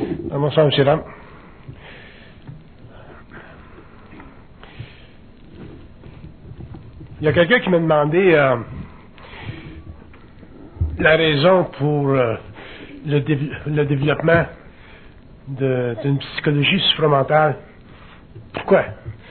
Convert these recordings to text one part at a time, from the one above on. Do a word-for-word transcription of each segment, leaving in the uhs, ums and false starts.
Bonsoir, M. Ram. Il y a quelqu'un qui m'a demandé euh, la raison pour euh, le, dé- le développement de- d'une psychologie supramentale. Pourquoi?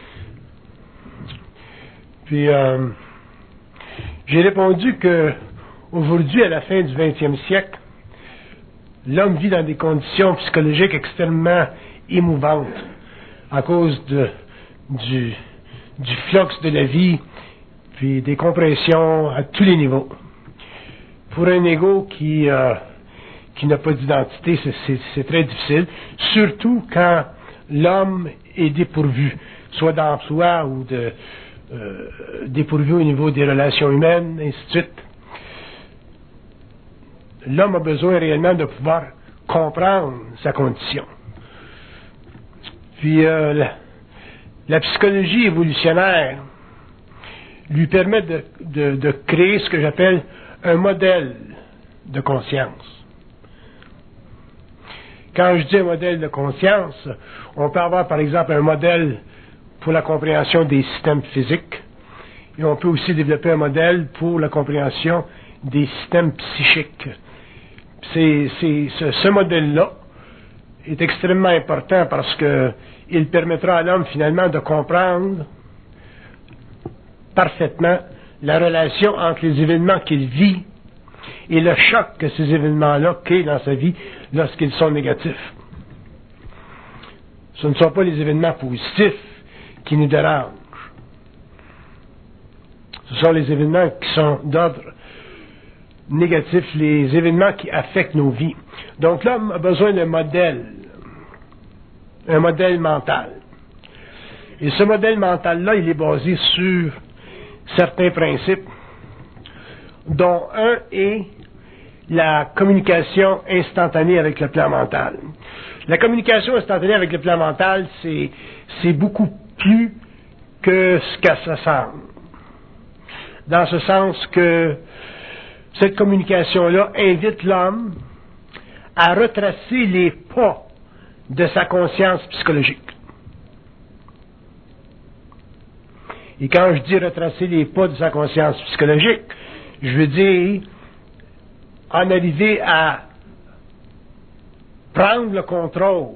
Puis, euh, j'ai répondu que aujourd'hui, à la fin du vingtième siècle, l'homme vit dans des conditions psychologiques extrêmement émouvantes à cause de, du, du flux de la vie, puis des compressions à tous les niveaux. Pour un ego qui, euh, qui n'a pas d'identité, c'est, c'est, c'est très difficile, surtout quand l'homme est dépourvu, soit d'emploi ou de, euh, dépourvu au niveau des relations humaines, ainsi de suite. L'homme a besoin réellement de pouvoir comprendre sa condition. Puis euh, la, la psychologie évolutionnaire lui permet de, de, de créer ce que j'appelle un modèle de conscience. Quand je dis un modèle de conscience, on peut avoir par exemple un modèle pour la compréhension des systèmes physiques, et on peut aussi développer un modèle pour la compréhension des systèmes psychiques. C'est, c'est, ce, ce modèle-là est extrêmement important parce que il permettra à l'homme finalement de comprendre parfaitement la relation entre les événements qu'il vit et le choc que ces événements-là créent dans sa vie lorsqu'ils sont négatifs. Ce ne sont pas les événements positifs qui nous dérangent. Ce sont les événements qui sont d'ordre négatif, les événements qui affectent nos vies. Donc l'homme a besoin d'un modèle, un modèle mental. Et ce modèle mental-là, il est basé sur certains principes, dont un est la communication instantanée avec le plan mental. La communication instantanée avec le plan mental, c'est, c'est beaucoup plus que ce qu'elle se semble. Dans ce sens que cette communication-là invite l'homme à retracer les pas de sa conscience psychologique. Et quand je dis retracer les pas de sa conscience psychologique, je veux dire en arriver à prendre le contrôle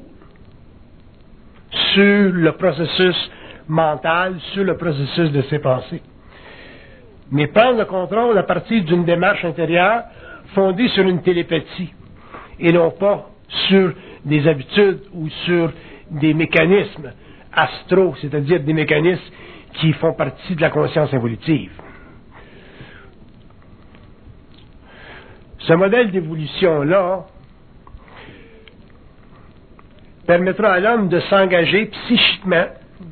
sur le processus mental, sur le processus de ses pensées. Mais prendre le contrôle à partir d'une démarche intérieure fondée sur une télépathie et non pas sur des habitudes ou sur des mécanismes astraux, c'est-à-dire des mécanismes qui font partie de la conscience évolutive. Ce modèle d'évolution-là permettra à l'homme de s'engager psychiquement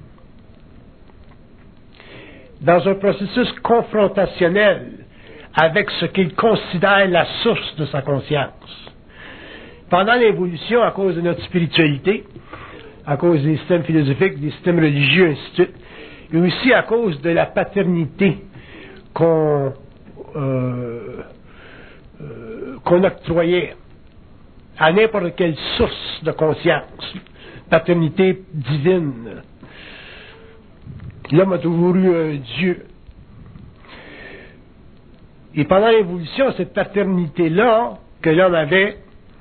dans un processus confrontationnel avec ce qu'il considère la source de sa conscience. Pendant l'évolution, à cause de notre spiritualité, à cause des systèmes philosophiques, des systèmes religieux, ainsi de suite, et aussi à cause de la paternité qu'on, euh, euh, qu'on octroyait à n'importe quelle source de conscience, paternité divine. L'homme a toujours eu un Dieu. Et pendant l'évolution, cette paternité-là que l'homme avait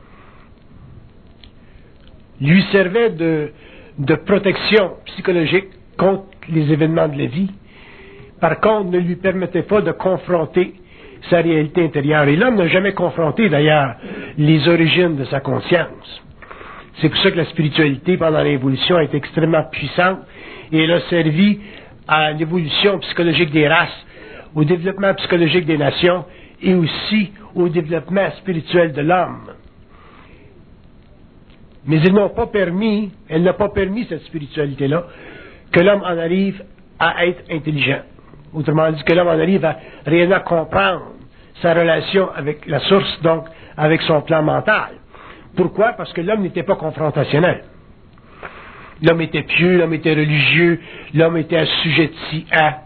lui servait de, de protection psychologique contre les événements de la vie. Par contre, ne lui permettait pas de confronter sa réalité intérieure. Et l'homme n'a jamais confronté, d'ailleurs, les origines de sa conscience. C'est pour ça que la spiritualité, pendant l'évolution, est extrêmement puissante et elle a servi à l'évolution psychologique des races, au développement psychologique des nations et aussi au développement spirituel de l'homme. Mais ils n'ont pas permis, elle n'a pas permis cette spiritualité-là, que l'homme en arrive à être intelligent. Autrement dit, que l'homme en arrive à réellement comprendre sa relation avec la source, donc avec son plan mental. Pourquoi? Parce que l'homme n'était pas confrontationnel. L'homme était pieux, l'homme était religieux, l'homme était assujetti à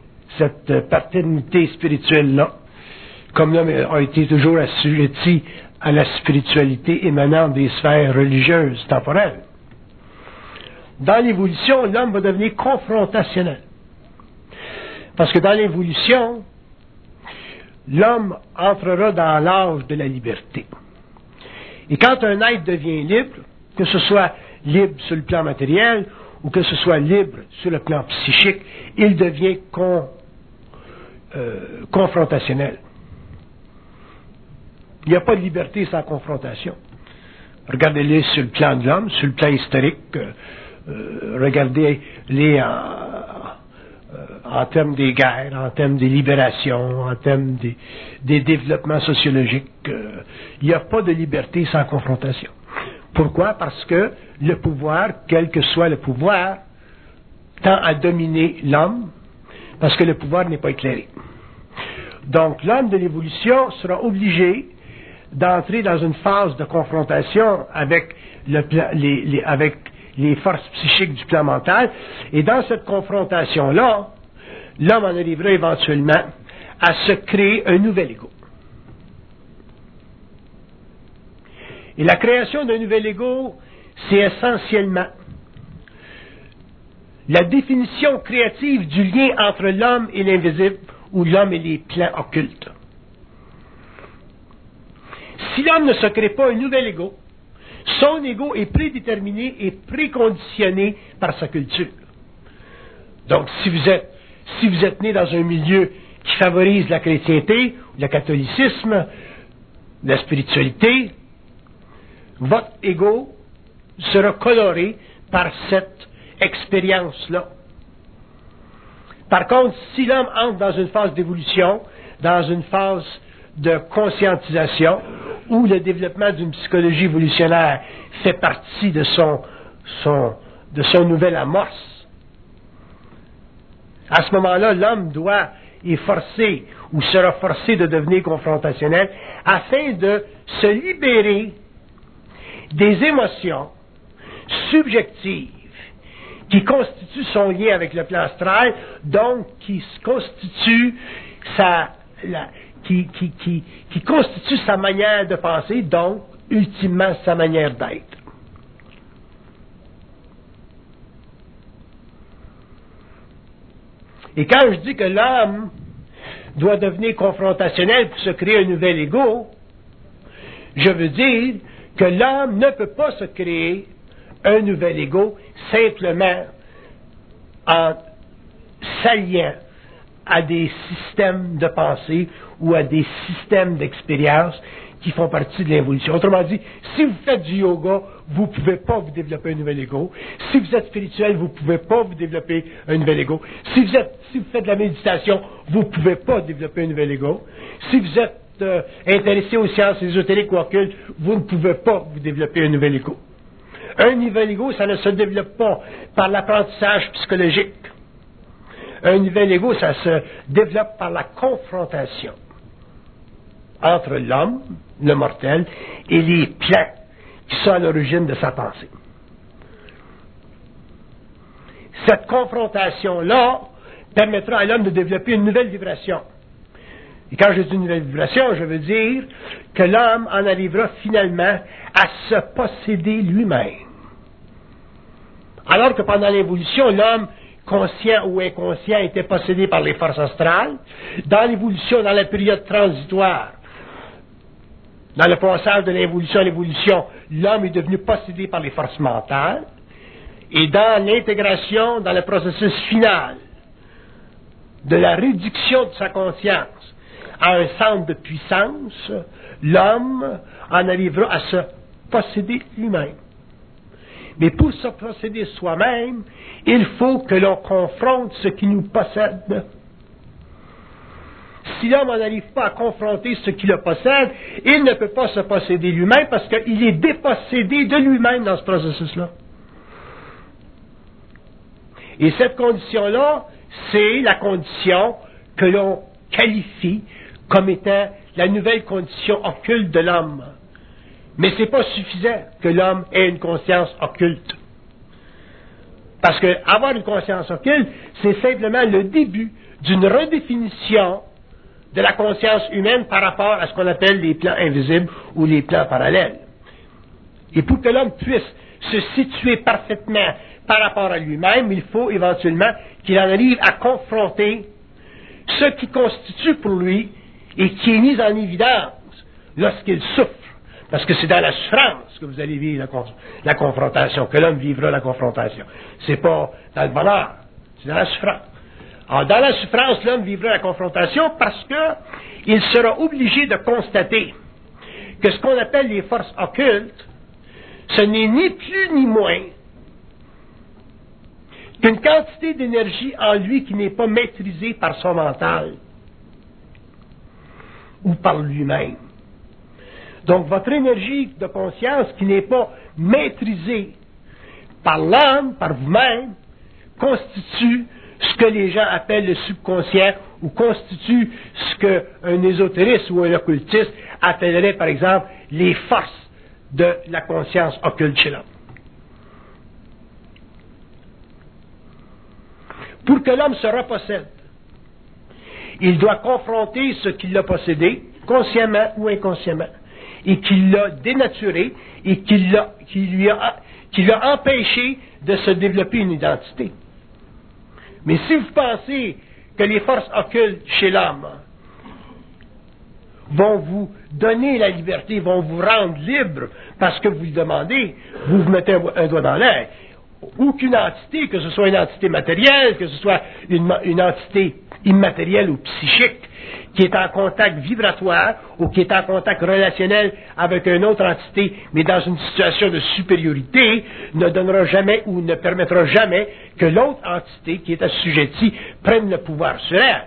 cette paternité spirituelle-là, comme l'homme a été toujours assujetti à la spiritualité émanant des sphères religieuses temporelles. Dans l'évolution, l'homme va devenir confrontationnel. Parce que dans l'évolution, l'homme entrera dans l'âge de la liberté. Et quand un être devient libre, que ce soit libre sur le plan matériel ou que ce soit libre sur le plan psychique, il devient con, euh, confrontationnel. Il n'y a pas de liberté sans confrontation. Regardez-les sur le plan de l'homme, sur le plan historique. Euh, euh, regardez-les en, euh, en termes des guerres, en termes des libérations, en termes des, des développements sociologiques. Euh, il n'y a pas de liberté sans confrontation. Pourquoi? Parce que le pouvoir, quel que soit le pouvoir, tend à dominer l'homme, parce que le pouvoir n'est pas éclairé. Donc, l'homme de l'évolution sera obligé d'entrer dans une phase de confrontation avec, le plan, les, les, avec les forces psychiques du plan mental, et dans cette confrontation-là, l'homme en arrivera éventuellement à se créer un nouvel ego. Et la création d'un nouvel ego, c'est essentiellement la définition créative du lien entre l'homme et l'invisible, ou l'homme et les plans occultes. Si l'homme ne se crée pas un nouvel ego, son ego est prédéterminé et préconditionné par sa culture. Donc, si vous êtes, si vous êtes né dans un milieu qui favorise la chrétienté, le catholicisme, la spiritualité, votre ego sera coloré par cette expérience-là. Par contre, si l'homme entre dans une phase d'évolution, dans une phase de conscientisation, où le développement d'une psychologie évolutionnaire fait partie de son, son, de son nouvelle amorce, à ce moment-là, l'homme doit est forcé ou sera forcé de devenir confrontationnel afin de se libérer des émotions subjectives qui constituent son lien avec le plan astral, donc qui constituent sa, la, qui, qui, qui, qui constitue sa manière de penser, donc ultimement sa manière d'être. Et quand je dis que l'homme doit devenir confrontationnel pour se créer un nouvel ego, je veux dire que l'homme ne peut pas se créer un nouvel ego simplement en s'alliant à des systèmes de pensée ou à des systèmes d'expérience qui font partie de l'évolution. Autrement dit, si vous faites du yoga, vous ne pouvez pas vous développer un nouvel ego. Si vous êtes spirituel, vous ne pouvez pas vous développer un nouvel ego. Si vous, êtes, si vous faites de la méditation, vous ne pouvez pas développer un nouvel ego. Si vous êtes euh, intéressé aux sciences ésotériques ou occultes, vous ne pouvez pas vous développer un nouvel ego. Un nouvel ego, ça ne se développe pas par l'apprentissage psychologique. Un nouvel ego, ça se développe par la confrontation entre l'homme, le mortel, et les plans qui sont à l'origine de sa pensée. Cette confrontation-là permettra à l'homme de développer une nouvelle vibration. Et quand je dis une nouvelle vibration, je veux dire que l'homme en arrivera finalement à se posséder lui-même. Alors que pendant l'évolution, l'homme, conscient ou inconscient, était possédé par les forces astrales. Dans l'évolution, dans la période transitoire, dans le passage de l'évolution à l'évolution, l'homme est devenu possédé par les forces mentales. Et dans l'intégration, dans le processus final de la réduction de sa conscience à un centre de puissance, l'homme en arrivera à se posséder lui-même. Mais pour se posséder soi-même, il faut que l'on confronte ce qui nous possède. Si l'homme n'arrive pas à confronter ce qui le possède, il ne peut pas se posséder lui-même parce qu'il est dépossédé de lui-même dans ce processus-là. Et cette condition-là, c'est la condition que l'on qualifie comme étant la nouvelle condition occulte de l'homme. Mais ce n'est pas suffisant que l'homme ait une conscience occulte. Parce que avoir une conscience occulte, c'est simplement le début d'une redéfinition de la conscience humaine par rapport à ce qu'on appelle les plans invisibles ou les plans parallèles. Et pour que l'homme puisse se situer parfaitement par rapport à lui-même, il faut éventuellement qu'il en arrive à confronter ce qui constitue pour lui et qui est mis en évidence lorsqu'il souffre. Parce que c'est dans la souffrance que vous allez vivre la, con- la confrontation, que l'homme vivra la confrontation. C'est pas dans le bonheur, c'est dans la souffrance. Alors, dans la souffrance, l'homme vivra la confrontation parce que il sera obligé de constater que ce qu'on appelle les forces occultes, ce n'est ni plus ni moins qu'une quantité d'énergie en lui qui n'est pas maîtrisée par son mental ou par lui-même. Donc, votre énergie de conscience qui n'est pas maîtrisée par l'âme, par vous-même, constitue ce que les gens appellent le subconscient ou constitue ce qu'un ésotériste ou un occultiste appellerait, par exemple, les forces de la conscience occulte chez l'homme. Pour que l'homme se repossède, il doit confronter ce qu'il a possédé, consciemment ou inconsciemment, et qu'il l'a dénaturé et qu'il l'a, qui lui a, qui l'a empêché de se développer une identité. Mais si vous pensez que les forces occultes chez l'homme vont vous donner la liberté, vont vous rendre libre parce que vous le demandez, vous vous mettez un, un doigt dans l'air. Aucune entité, que ce soit une entité matérielle, que ce soit une, une entité immatérielle ou psychique, qui est en contact vibratoire ou qui est en contact relationnel avec une autre entité, mais dans une situation de supériorité, ne donnera jamais ou ne permettra jamais que l'autre entité qui est assujettie prenne le pouvoir sur elle.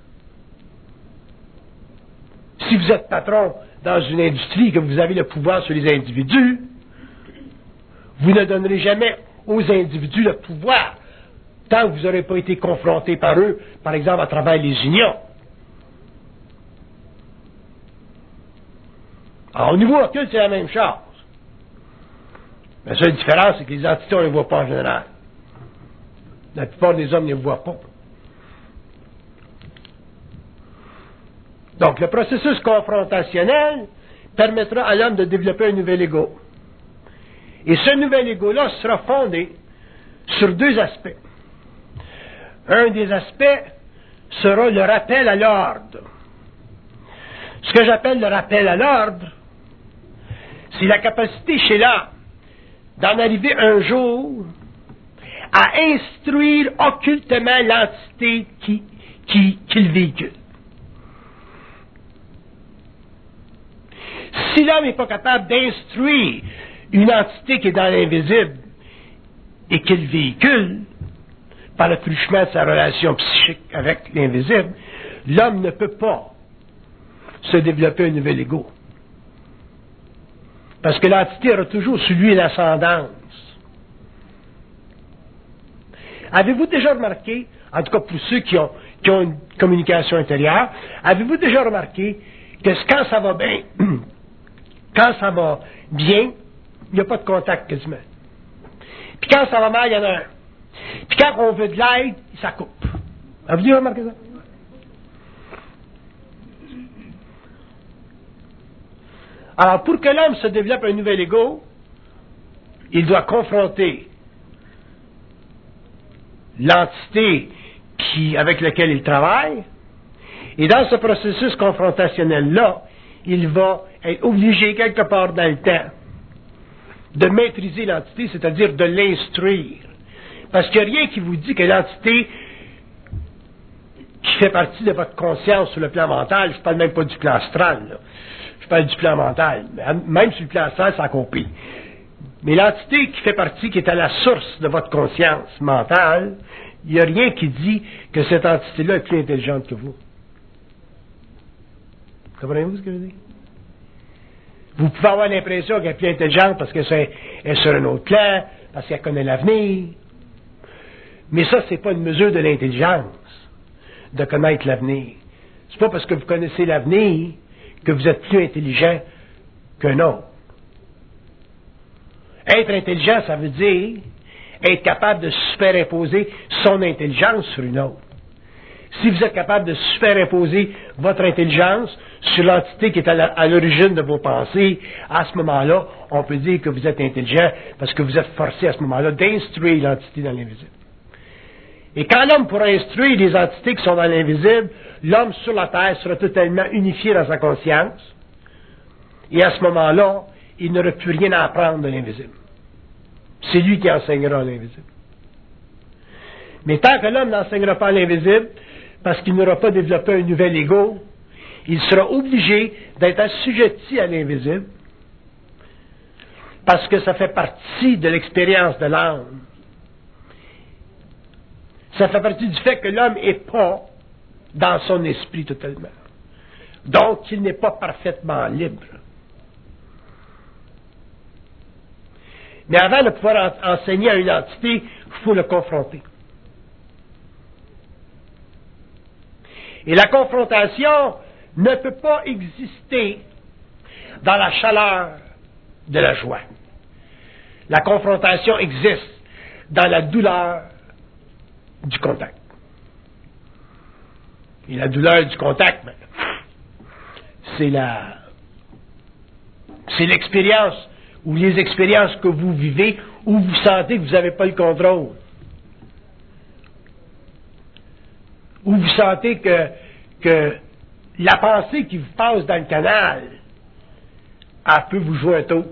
Si vous êtes patron dans une industrie et que vous avez le pouvoir sur les individus, vous ne donnerez jamais aux individus le pouvoir tant que vous n'aurez pas été confronté par eux, par exemple à travers les unions. Alors, au niveau occulte, c'est la même chose. La seule différence, c'est que les entités, on ne les voit pas en général. La plupart des hommes ne les voient pas. Donc, le processus confrontationnel permettra à l'homme de développer un nouvel ego. Et ce nouvel ego-là sera fondé sur deux aspects. Un des aspects sera le rappel à l'ordre. Ce que j'appelle le rappel à l'ordre, c'est la capacité chez l'homme d'en arriver un jour à instruire occultement l'entité qui, qui, qu'il véhicule. Si l'homme n'est pas capable d'instruire une entité qui est dans l'invisible et qu'il véhicule par le truchement de sa relation psychique avec l'invisible, l'homme ne peut pas se développer un nouvel ego. Parce que l'entité aura toujours sur lui l'ascendance. Avez-vous déjà remarqué, en tout cas pour ceux qui ont, qui ont une communication intérieure, avez-vous déjà remarqué que quand ça va bien, quand ça va bien, il n'y a pas de contact quasiment. Puis quand ça va mal, il y en a un. Puis quand on veut de l'aide, ça coupe. Avez-vous déjà remarqué ça? Alors, pour que l'homme se développe un nouvel ego, il doit confronter l'entité qui, avec laquelle il travaille, et dans ce processus confrontationnel-là, il va être obligé, quelque part dans le temps, de maîtriser l'entité, c'est-à-dire de l'instruire. Parce qu'il n'y a rien qui vous dit que l'entité qui fait partie de votre conscience sur le plan mental, je ne parle même pas du plan astral, là. Je parle du plan mental. Même sur le plan astral, c'est encore pire. Mais l'entité qui fait partie, qui est à la source de votre conscience mentale, il n'y a rien qui dit que cette entité-là est plus intelligente que vous. Comprenez-vous ce que je veux dire? Vous pouvez avoir l'impression qu'elle est plus intelligente parce qu'elle est sur un autre plan, parce qu'elle connaît l'avenir. Mais ça, c'est pas une mesure de l'intelligence, de connaître l'avenir. C'est pas parce que vous connaissez l'avenir que vous êtes plus intelligent qu'un autre. Être intelligent, ça veut dire être capable de superimposer son intelligence sur une autre. Si vous êtes capable de superimposer votre intelligence sur l'entité qui est à l'origine de vos pensées, à ce moment-là, on peut dire que vous êtes intelligent parce que vous êtes forcé à ce moment-là d'instruire l'entité dans l'invisible. Et quand l'homme pourra instruire les entités qui sont dans l'invisible, l'homme sur la terre sera totalement unifié dans sa conscience. Et à ce moment-là, il n'aura plus rien à apprendre de l'invisible. C'est lui qui enseignera l'invisible. Mais tant que l'homme n'enseignera pas l'invisible, parce qu'il n'aura pas développé un nouvel ego, il sera obligé d'être assujetti à l'invisible, parce que ça fait partie de l'expérience de l'âme. Ça fait partie du fait que l'homme n'est pas dans son esprit totalement. Donc, il n'est pas parfaitement libre. Mais avant de pouvoir enseigner à une entité, il faut le confronter. Et la confrontation ne peut pas exister dans la chaleur de la joie. La confrontation existe dans la douleur du contact. Et la douleur du contact, ben, c'est la, c'est l'expérience ou les expériences que vous vivez où vous sentez que vous n'avez pas le contrôle. Où vous sentez que, que la pensée qui vous passe dans le canal, elle peut vous jouer un tour.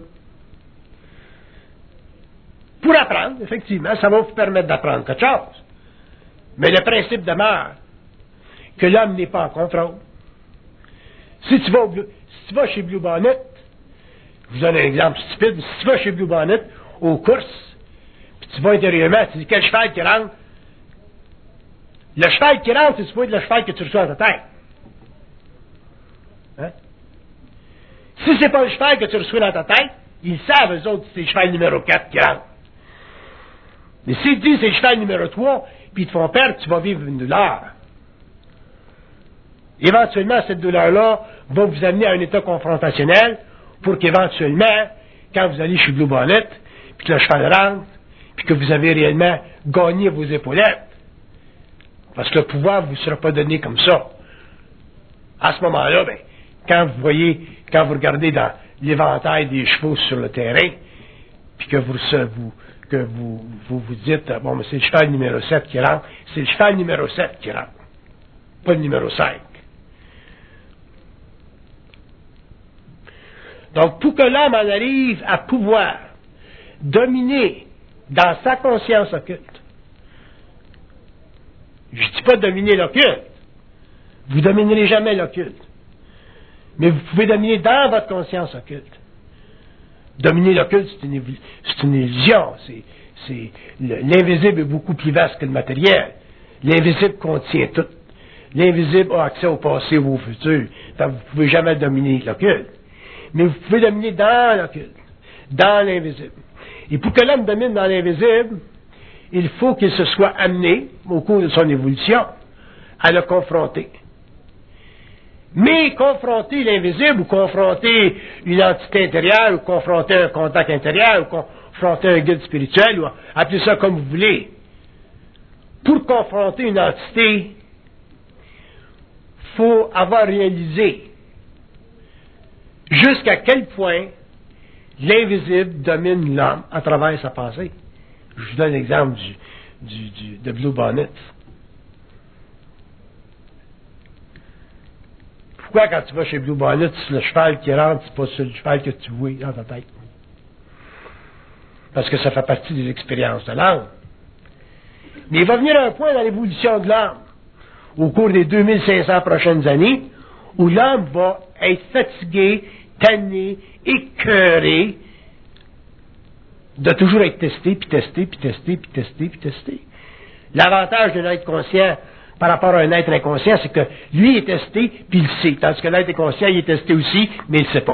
Pour apprendre, effectivement, ça va vous permettre d'apprendre quelque chose. Mais le principe demeure que l'homme n'est pas en contrôle. Si tu vas, au, si tu vas chez Blue Bonnet, je vous donne un exemple stupide, si tu vas chez Blue Bonnet, aux courses, puis tu vas intérieurement, tu dis quel cheval qui rentre. Le cheval qui rentre, c'est supposé le cheval que tu reçois dans ta tête. Hein? Si c'est pas le cheval que tu reçois dans ta tête, ils savent, eux autres, c'est le cheval numéro quatre qui rentre. Mais s'ils disent c'est le cheval numéro trois, puis ils te font perdre, tu vas vivre une douleur. Éventuellement, cette douleur-là va vous amener à un état confrontationnel pour qu'éventuellement, quand vous allez chez Blue Bonnet, puis que le cheval rentre, puis que vous avez réellement gagné vos épaulettes, parce que le pouvoir ne vous sera pas donné comme ça. À ce moment-là, ben, quand vous voyez, quand vous regardez dans l'éventail des chevaux sur le terrain, puis que vous, vous, que vous, vous vous dites, bon, mais c'est le cheval numéro sept qui rentre, c'est le cheval numéro sept qui rentre, pas le numéro cinq. Donc, pour que l'homme en arrive à pouvoir dominer dans sa conscience occulte, je ne dis pas dominer l'occulte, vous ne dominerez jamais l'occulte, mais vous pouvez dominer dans votre conscience occulte. Dominer l'occulte, c'est une, c'est une illusion, c'est, c'est, l'invisible est beaucoup plus vaste que le matériel. L'invisible contient tout. L'invisible a accès au passé ou au futur, donc vous ne pouvez jamais dominer l'occulte. Mais vous pouvez dominer dans l'occulte, dans l'invisible. Et pour que l'homme domine dans l'invisible, il faut qu'il se soit amené, au cours de son évolution, à le confronter. Mais confronter l'invisible, ou confronter une entité intérieure, ou confronter un contact intérieur, ou confronter un guide spirituel, ou appelez ça comme vous voulez. Pour confronter une entité, il faut avoir réalisé jusqu'à quel point l'invisible domine l'homme à travers sa pensée. Je vous donne l'exemple du, du, du, de Blue Bonnet. Pourquoi quand tu vas chez Blue Bonnet, c'est le cheval qui rentre, c'est pas sur le cheval que tu vois dans ta tête? Parce que ça fait partie des expériences de l'âme. Mais il va venir un point dans l'évolution de l'âme, au cours des deux mille cinq cents prochaines années, où l'homme va être fatigué, tanné, écœuré, de toujours être testé, puis testé, puis testé, puis testé, puis testé. L'avantage de l'être conscient par rapport à un être inconscient, c'est que lui est testé, puis il le sait. Tandis que l'être inconscient, il est testé aussi, mais il ne sait pas.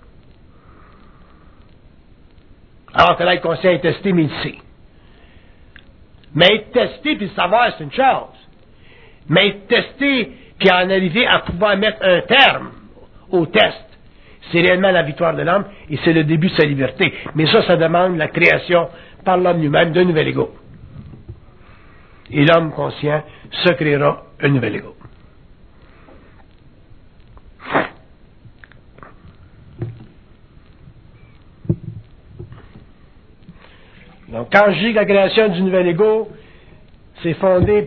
Alors que l'être conscient est testé, mais il le sait. Mais être testé, puis le savoir, c'est une chose. Mais être testé, puis en arriver à pouvoir mettre un terme au test, c'est réellement la victoire de l'homme et c'est le début de sa liberté. Mais ça, ça demande la création par l'homme lui-même d'un nouvel ego. Et l'homme conscient se créera un nouvel ego. Donc, quand je dis que la création du nouvel ego, c'est fondé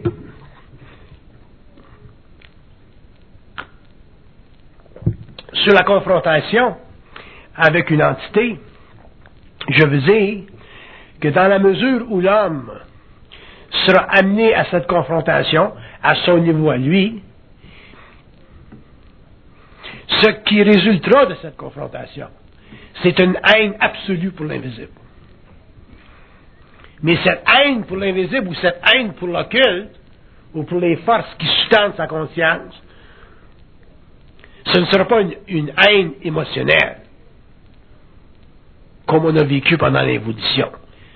sur la confrontation avec une entité, je veux dire que dans la mesure où l'homme sera amené à cette confrontation, à son niveau à lui, ce qui résultera de cette confrontation, c'est une haine absolue pour l'invisible. Mais cette haine pour l'invisible ou cette haine pour l'occulte, ou pour les forces qui sous-tendent sa conscience, ce ne sera pas une, une haine émotionnelle, comme on a vécu pendant l'évolution.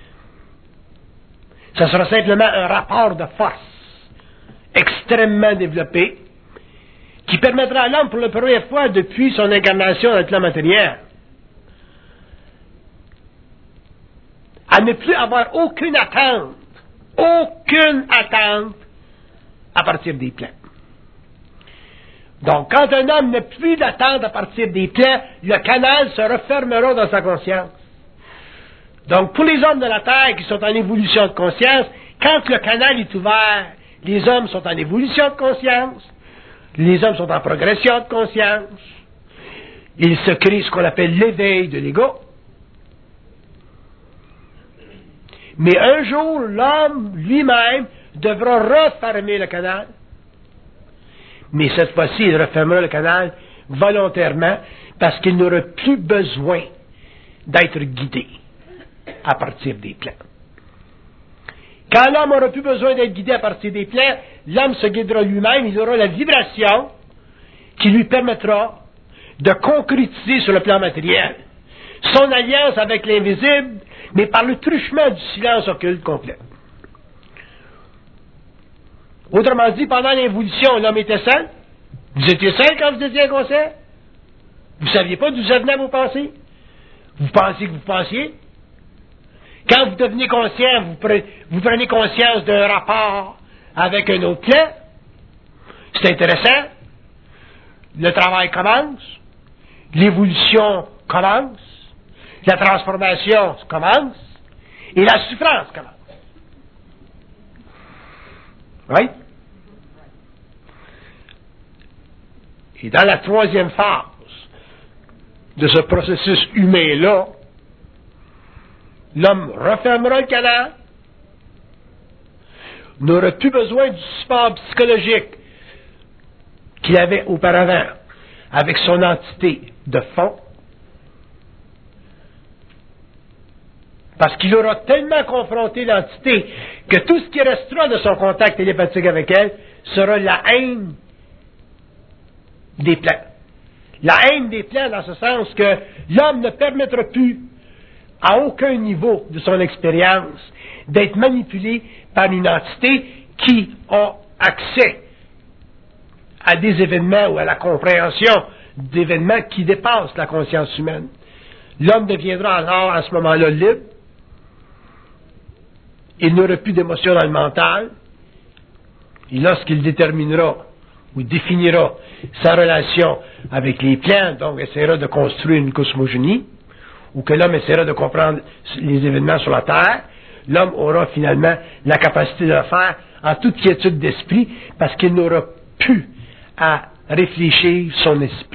Ce sera simplement un rapport de force extrêmement développé qui permettra à l'homme, pour la première fois depuis son incarnation dans le plan matériel, à ne plus avoir aucune attente, aucune attente à partir des plans. Donc, quand un homme n'a plus d'attente à partir des plans, le canal se refermera dans sa conscience. Donc, pour les hommes de la Terre qui sont en évolution de conscience, quand le canal est ouvert, les hommes sont en évolution de conscience, les hommes sont en progression de conscience, il se crée ce qu'on appelle l'éveil de l'ego. Mais un jour, l'homme lui-même devra refermer le canal. Mais cette fois-ci, il refermera le canal volontairement parce qu'il n'aura plus besoin d'être guidé à partir des plans. Quand l'homme n'aura plus besoin d'être guidé à partir des plans, l'homme se guidera lui-même, il aura la vibration qui lui permettra de concrétiser sur le plan matériel son alliance avec l'invisible, mais par le truchement du silence occulte complet. Autrement dit, pendant l'évolution, l'homme était seul. Vous étiez seul quand vous étiez inconscient. Vous ne saviez pas d'où ça venait vos pensées. Vous pensiez que vous pensiez. Quand vous devenez conscient, vous prenez, vous prenez conscience d'un rapport avec un autre plan. C'est intéressant. Le travail commence. L'évolution commence. La transformation commence. Et la souffrance commence. Oui? Et dans la troisième phase de ce processus humain-là, l'homme refermera le canal, n'aura plus besoin du support psychologique qu'il avait auparavant avec son entité de fond, parce qu'il aura tellement confronté l'entité que tout ce qui restera de son contact télépathique avec elle sera la haine des plans. La haine des plans dans ce sens que l'homme ne permettra plus à aucun niveau de son expérience d'être manipulé par une entité qui a accès à des événements ou à la compréhension d'événements qui dépassent la conscience humaine. L'homme deviendra alors à ce moment-là libre. Il n'aura plus d'émotion dans le mental. Et lorsqu'il déterminera ou définira sa relation avec les plans, donc essaiera de construire une cosmogénie, ou que l'homme essaiera de comprendre les événements sur la Terre, l'homme aura finalement la capacité de le faire en toute quiétude d'esprit, parce qu'il n'aura plus à réfléchir son esprit.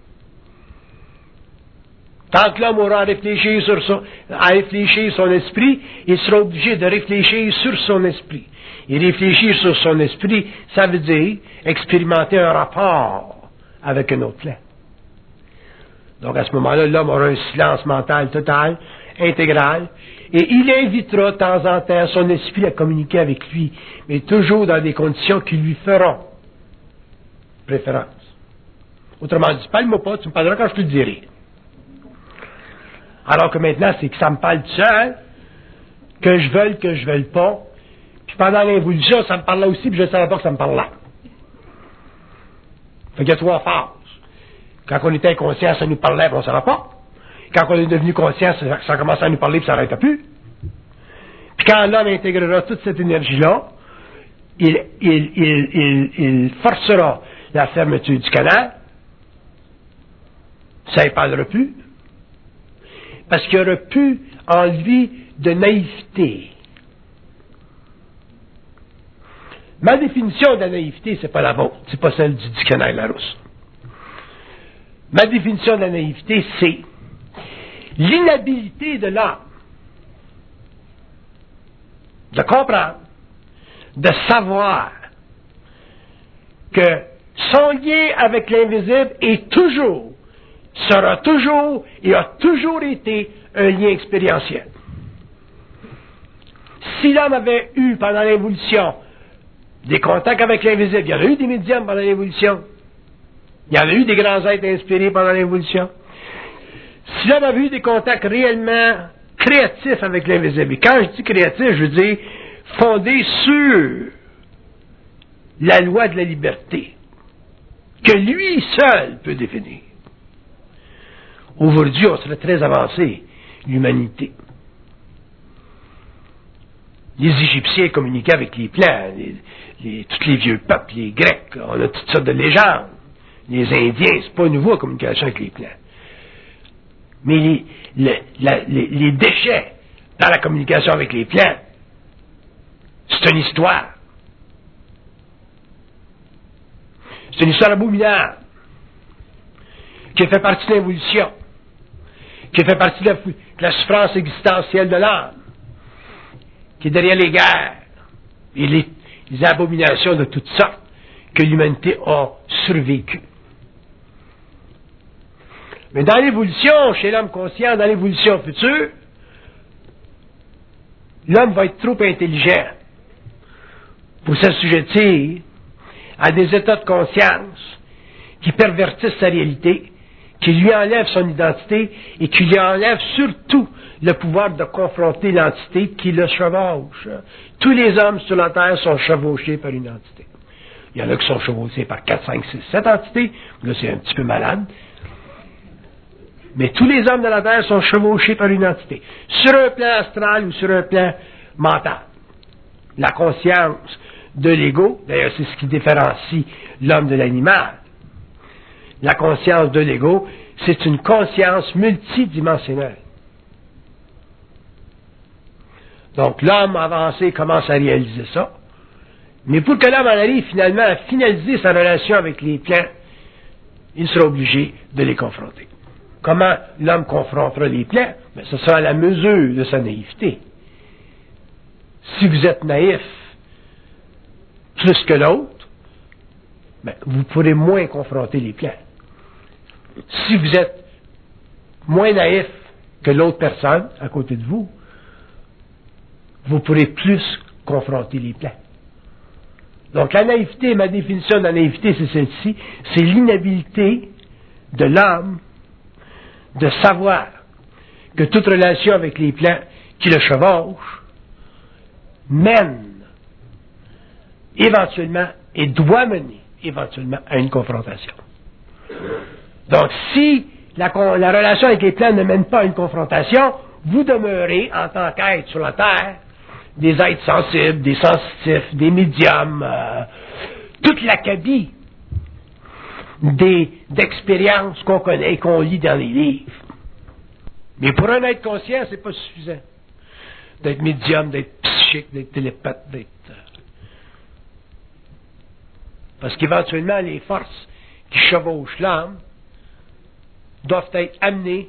Tant que l'homme aura à réfléchir, sur son, à réfléchir son esprit, il sera obligé de réfléchir sur son esprit. Et réfléchir sur son esprit, ça veut dire expérimenter un rapport avec un autre plan. Donc à ce moment-là, l'homme aura un silence mental total, intégral, et il invitera de temps en temps son esprit à communiquer avec lui, mais toujours dans des conditions qui lui feront préférence. Autrement dit, parle-moi pas, tu me parleras quand je te le dirai. Alors que maintenant, c'est que ça me parle tout seul, que je veuille, que je veuille pas. Puis pendant l'évolution, ça me parle là aussi, puis je ne savais pas que ça me parle là. Fait qu'il y a trois phases. Quand on était inconscient, ça nous parlait, puis on ne savait pas. Quand on est devenu conscient, ça, ça commençait à nous parler, puis ça n'arrêtait plus. Puis quand l'homme intégrera toute cette énergie-là, il, il, il, il, il forcera la fermeture du canal. Ça ne parlera plus. Parce qu'il n'y aura plus en lui de naïveté. Ma définition de la naïveté, c'est pas la vôtre, c'est pas celle du dictionnaire Larousse. Ma définition de la naïveté, c'est l'inhabilité de l'âme de comprendre, de savoir que son lien avec l'invisible est toujours, sera toujours et a toujours été un lien expérientiel. Si l'homme avait eu pendant l'évolution des contacts avec l'invisible, il y en a eu des médiums pendant l'évolution, il y en a eu des grands êtres inspirés pendant l'évolution. Si l'homme avait eu des contacts réellement créatifs avec l'invisible, et quand je dis créatif, je veux dire fondé sur la loi de la liberté, que lui seul peut définir. Aujourd'hui, on serait très avancé, l'humanité. Les Égyptiens communiquaient avec les plans, les, les, tous les vieux peuples, les Grecs, on a toutes sortes de légendes. Les Indiens, c'est pas nouveau la communication avec les plans. Mais les, les, la, les, les déchets dans la communication avec les plans, c'est une histoire. C'est une histoire abominable qui fait partie de l'évolution, qui fait partie de la, de la souffrance existentielle de l'âme, qui est derrière les guerres et les, les abominations de toutes sortes que l'humanité a survécu. Mais dans l'évolution, chez l'homme conscient, dans l'évolution future, l'homme va être trop intelligent pour s'assujettir à des états de conscience qui pervertissent sa réalité, qui lui enlèvent son identité et qui lui enlèvent surtout le pouvoir de confronter l'entité qui le chevauche. Tous les hommes sur la Terre sont chevauchés par une entité. Il y en a qui sont chevauchés par quatre, cinq, six, sept entités. Là, c'est un petit peu malade. Mais tous les hommes de la Terre sont chevauchés par une entité. Sur un plan astral ou sur un plan mental. La conscience de l'ego, d'ailleurs, c'est ce qui différencie l'homme de l'animal. La conscience de l'ego, c'est une conscience multidimensionnelle. Donc, l'homme avancé commence à réaliser ça. Mais pour que l'homme en arrive finalement à finaliser sa relation avec les plans, il sera obligé de les confronter. Comment l'homme confrontera les plans? Ben, ce sera à la mesure de sa naïveté. Si vous êtes naïf plus que l'autre, ben, vous pourrez moins confronter les plans. Si vous êtes moins naïf que l'autre personne à côté de vous, vous pourrez plus confronter les plans. Donc la naïveté, ma définition de la naïveté, c'est celle-ci, c'est l'inhabilité de l'âme de savoir que toute relation avec les plans qui le chevauchent mène éventuellement et doit mener éventuellement à une confrontation. Donc si la, la relation avec les plans ne mène pas à une confrontation, vous demeurez en tant qu'être sur la Terre des êtres sensibles, des sensitifs, des médiums, euh, toute l'acabit des, d'expériences qu'on connaît et qu'on lit dans les livres. Mais pour un être conscient, c'est pas suffisant d'être médium, d'être psychique, d'être télépathe, d'être... Euh, parce qu'éventuellement, les forces qui chevauchent l'âme doivent être amenées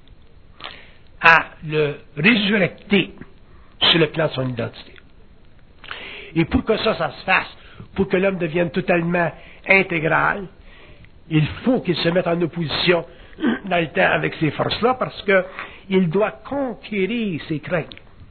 à le résurrecter sur le plan de son identité. Et pour que ça, ça se fasse, pour que l'homme devienne totalement intégral, il faut qu'il se mette en opposition dans le temps avec ces forces-là, parce qu'il doit conquérir ses craintes.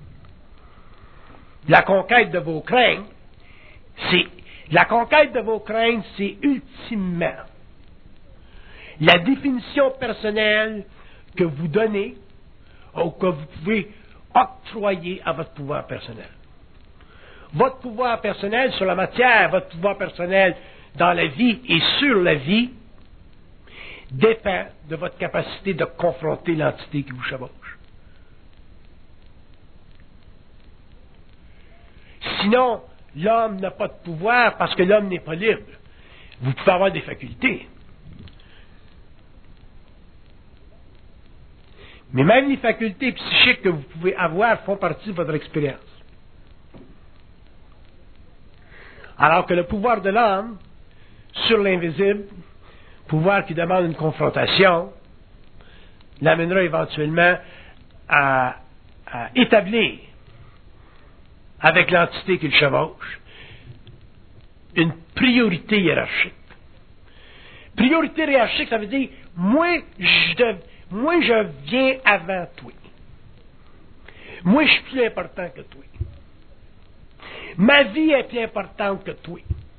La conquête de vos craintes, c'est la conquête de vos craintes, c'est ultimement la définition personnelle que vous donnez ou que vous pouvez octroyer à votre pouvoir personnel. Votre pouvoir personnel sur la matière, votre pouvoir personnel dans la vie et sur la vie dépend de votre capacité de confronter l'entité qui vous chevauche. Sinon, l'homme n'a pas de pouvoir parce que l'homme n'est pas libre. Vous pouvez avoir des facultés. Mais même les facultés psychiques que vous pouvez avoir font partie de votre expérience. Alors que le pouvoir de l'homme sur l'invisible, pouvoir qui demande une confrontation, l'amènera éventuellement à, à établir avec l'entité qu'il chevauche une priorité hiérarchique. Priorité hiérarchique, ça veut dire moi je, dev, moi, je viens avant toi. Moi, je suis plus important que toi. Ma vie est plus importante que toi.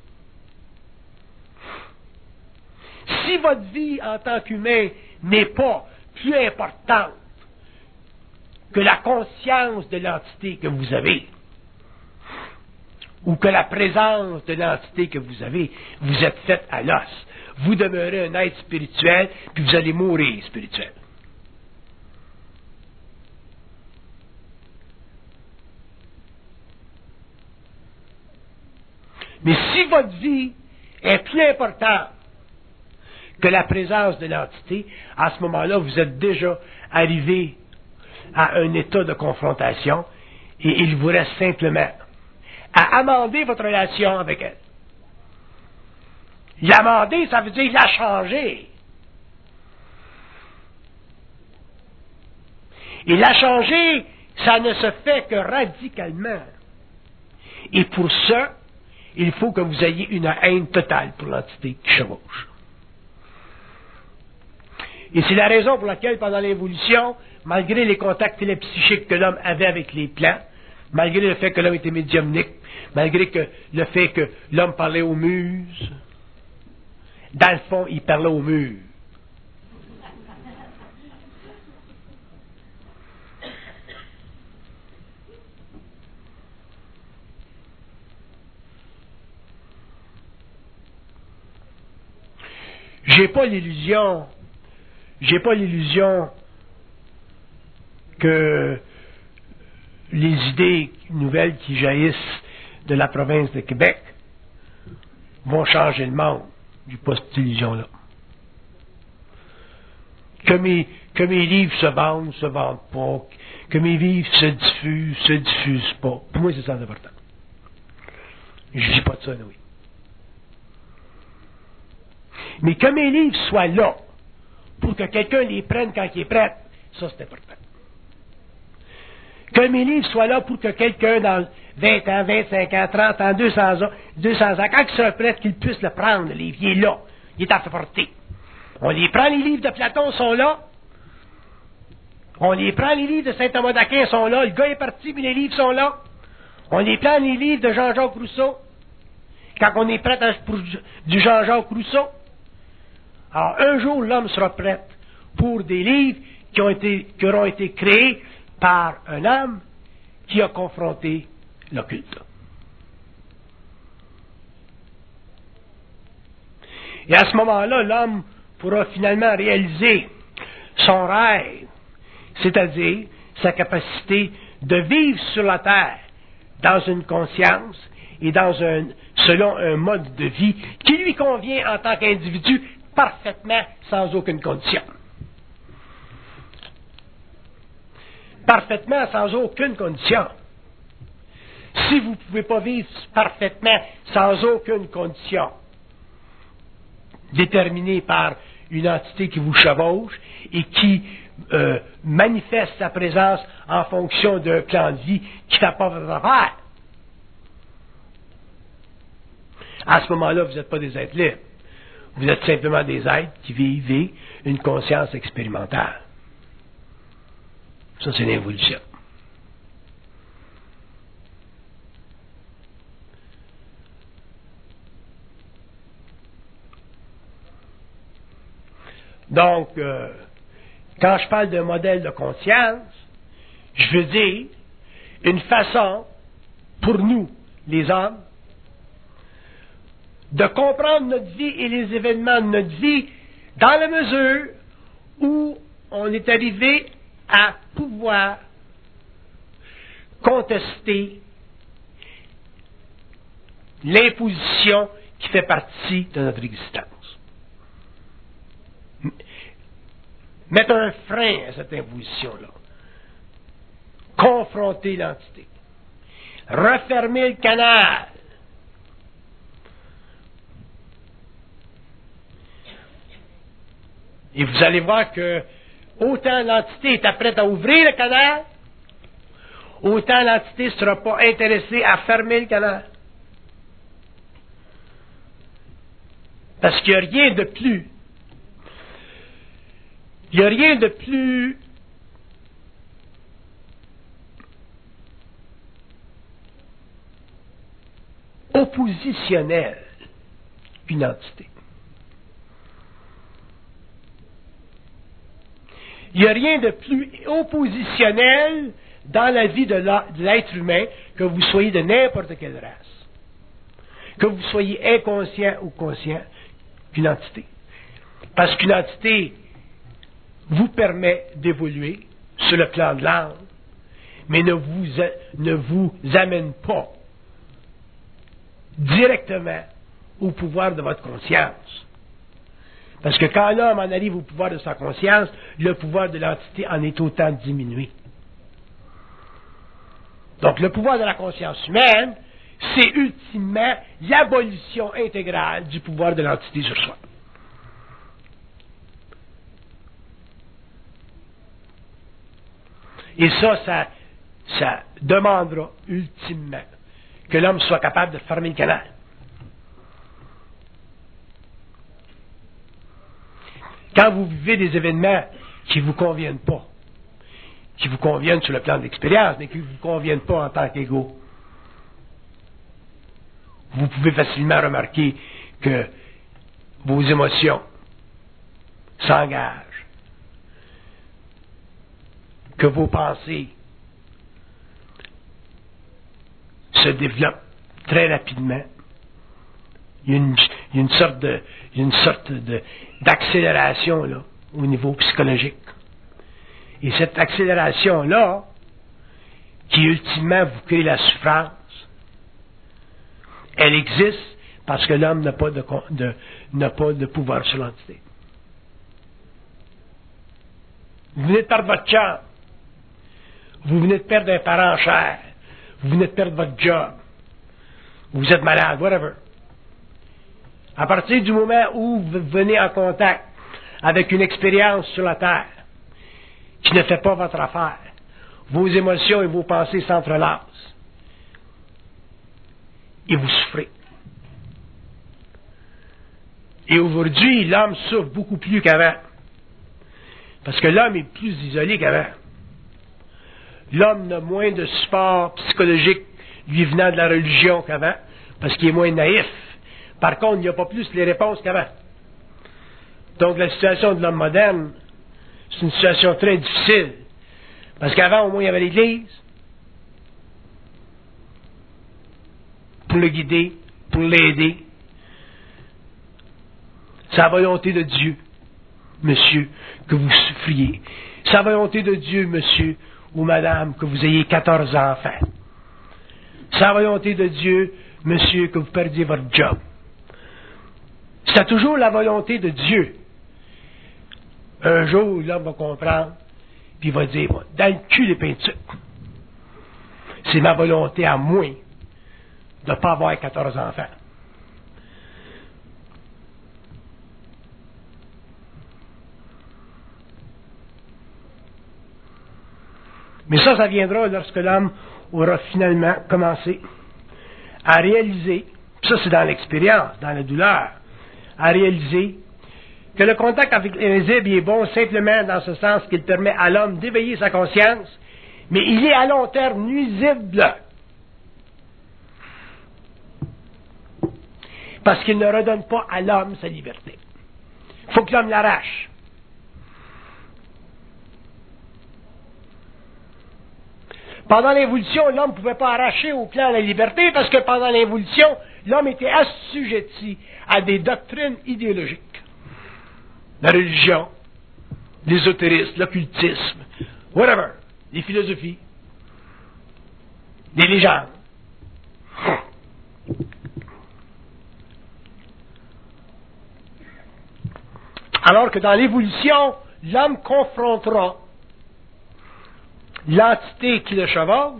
Si votre vie en tant qu'humain n'est pas plus importante que la conscience de l'entité que vous avez, ou que la présence de l'entité que vous avez, vous êtes fait à l'os. Vous demeurez un être spirituel, puis vous allez mourir spirituel. Mais si votre vie est plus importante que la présence de l'entité, à ce moment-là, vous êtes déjà arrivé à un état de confrontation et il vous reste simplement à amender votre relation avec elle. L'amender, ça veut dire la changer. Et la changer, ça ne se fait que radicalement. Et pour ça, il faut que vous ayez une haine totale pour l'entité qui chevauche. Et c'est la raison pour laquelle, pendant l'évolution, malgré les contacts télépsychiques que l'homme avait avec les plants, malgré le fait que l'homme était médiumnique, malgré que le fait que l'homme parlait aux muses, dans le fond, il parlait aux murs. J'ai pas l'illusion, j'ai pas l'illusion que les idées nouvelles qui jaillissent de la province de Québec vont changer le monde. J'ai pas cette illusion-là. Que mes, que mes livres se vendent, se vendent pas, que mes livres se diffusent, se diffusent pas. Pour moi, c'est ça l'important. Je dis pas de ça, oui. Mais que mes livres soient là pour que quelqu'un les prenne quand il est prêt, ça c'est important. Que mes livres soient là pour que quelqu'un dans vingt ans, vingt-cinq ans, trente ans, deux cents ans, deux cents ans, quand il sera prêt, qu'il puisse le prendre, le livre, il est là, il est à sa portée. On les prend, les livres de Platon sont là. On les prend, les livres de saint Thomas d'Aquin sont là. Le gars est parti, mais les livres sont là. On les prend, les livres de Jean-Jacques Rousseau. Quand on est prêt pour du Jean-Jacques Rousseau. Alors, un jour, l'homme sera prêt pour des livres qui, ont été, qui auront été créés par un homme qui a confronté l'occulte. Et à ce moment-là, l'homme pourra finalement réaliser son rêve, c'est-à-dire sa capacité de vivre sur la terre dans une conscience et dans un, selon un mode de vie qui lui convient en tant qu'individu parfaitement, sans aucune condition. Parfaitement, sans aucune condition. Si vous ne pouvez pas vivre parfaitement, sans aucune condition, déterminée par une entité qui vous chevauche et qui euh, manifeste sa présence en fonction d'un plan de vie qui n'a pas votre affaire, à ce moment-là, vous n'êtes pas des êtres libres. Vous êtes simplement des êtres qui vivent une conscience expérimentale. Ça, c'est l'évolution. Donc, euh, quand je parle d'un modèle de conscience, je veux dire une façon, pour nous, les hommes, de comprendre notre vie et les événements de notre vie dans la mesure où on est arrivé à pouvoir contester l'imposition qui fait partie de notre existence. Mettre un frein à cette imposition-là. Confronter l'entité. Refermer le canal. Et vous allez voir que autant l'entité est prête à ouvrir le canal, autant l'entité ne sera pas intéressée à fermer le canal. Parce qu'il n'y a rien de plus. Il n'y a rien de plus oppositionnel qu'une entité. Il n'y a rien de plus oppositionnel dans la vie de l'être humain que vous soyez de n'importe quelle race. Que vous soyez inconscient ou conscient qu'une entité. Parce qu'une entité vous permet d'évoluer sur le plan de l'âme, mais ne vous, ne vous amène pas directement au pouvoir de votre conscience. Parce que quand l'homme en arrive au pouvoir de sa conscience, le pouvoir de l'entité en est autant diminué. Donc le pouvoir de la conscience humaine, c'est ultimement l'abolition intégrale du pouvoir de l'entité sur soi. Et ça, ça, ça demandera ultimement que l'homme soit capable de fermer le canal. Quand vous vivez des événements qui ne vous conviennent pas, qui vous conviennent sur le plan de l'expérience, mais qui ne vous conviennent pas en tant qu'égaux, vous pouvez facilement remarquer que vos émotions s'engagent, que vos pensées se développent très rapidement. Il y a une, il y a une sorte de, il y a une sorte de, d'accélération là, au niveau psychologique. Et cette accélération-là, qui ultimement vous crée la souffrance, elle existe parce que l'homme n'a pas de, de, n'a pas de pouvoir sur l'entité. Vous venez de perdre votre chambre. Vous venez de perdre un parent cher. Vous venez de perdre votre job. Vous êtes malade, whatever. À partir du moment où vous venez en contact avec une expérience sur la Terre qui ne fait pas votre affaire, vos émotions et vos pensées s'entrelacent. Et vous souffrez. Et aujourd'hui, l'homme souffre beaucoup plus qu'avant. Parce que l'homme est plus isolé qu'avant. L'homme a moins de support psychologique lui venant de la religion qu'avant, parce qu'il est moins naïf. Par contre, il n'y a pas plus les réponses qu'avant. Donc la situation de l'homme moderne, c'est une situation très difficile. Parce qu'avant, au moins, il y avait l'Église pour le guider, pour l'aider. C'est la volonté de Dieu, monsieur, que vous souffriez. C'est la volonté de Dieu, monsieur ou madame, que vous ayez quatorze enfants. C'est la volonté de Dieu, monsieur, que vous perdiez votre job. C'est toujours la volonté de Dieu. Un jour, l'homme va comprendre, puis il va dire, dans le cul les peintures. C'est ma volonté à moi de ne pas avoir quatorze enfants. Mais ça, ça viendra lorsque l'homme aura finalement commencé à réaliser, ça c'est dans l'expérience, dans la douleur, à réaliser que le contact avec l'invisible est bon simplement dans ce sens qu'il permet à l'homme d'éveiller sa conscience, mais il est à long terme nuisible. Parce qu'il ne redonne pas à l'homme sa liberté. Il faut que l'homme l'arrache. Pendant l'évolution, l'homme ne pouvait pas arracher au plan la liberté parce que pendant l'évolution, l'homme était assujetti à des doctrines idéologiques. La religion, l'ésotérisme, l'occultisme, whatever, les philosophies, les légendes. Alors que dans l'évolution, l'homme confrontera l'entité qui le chevauche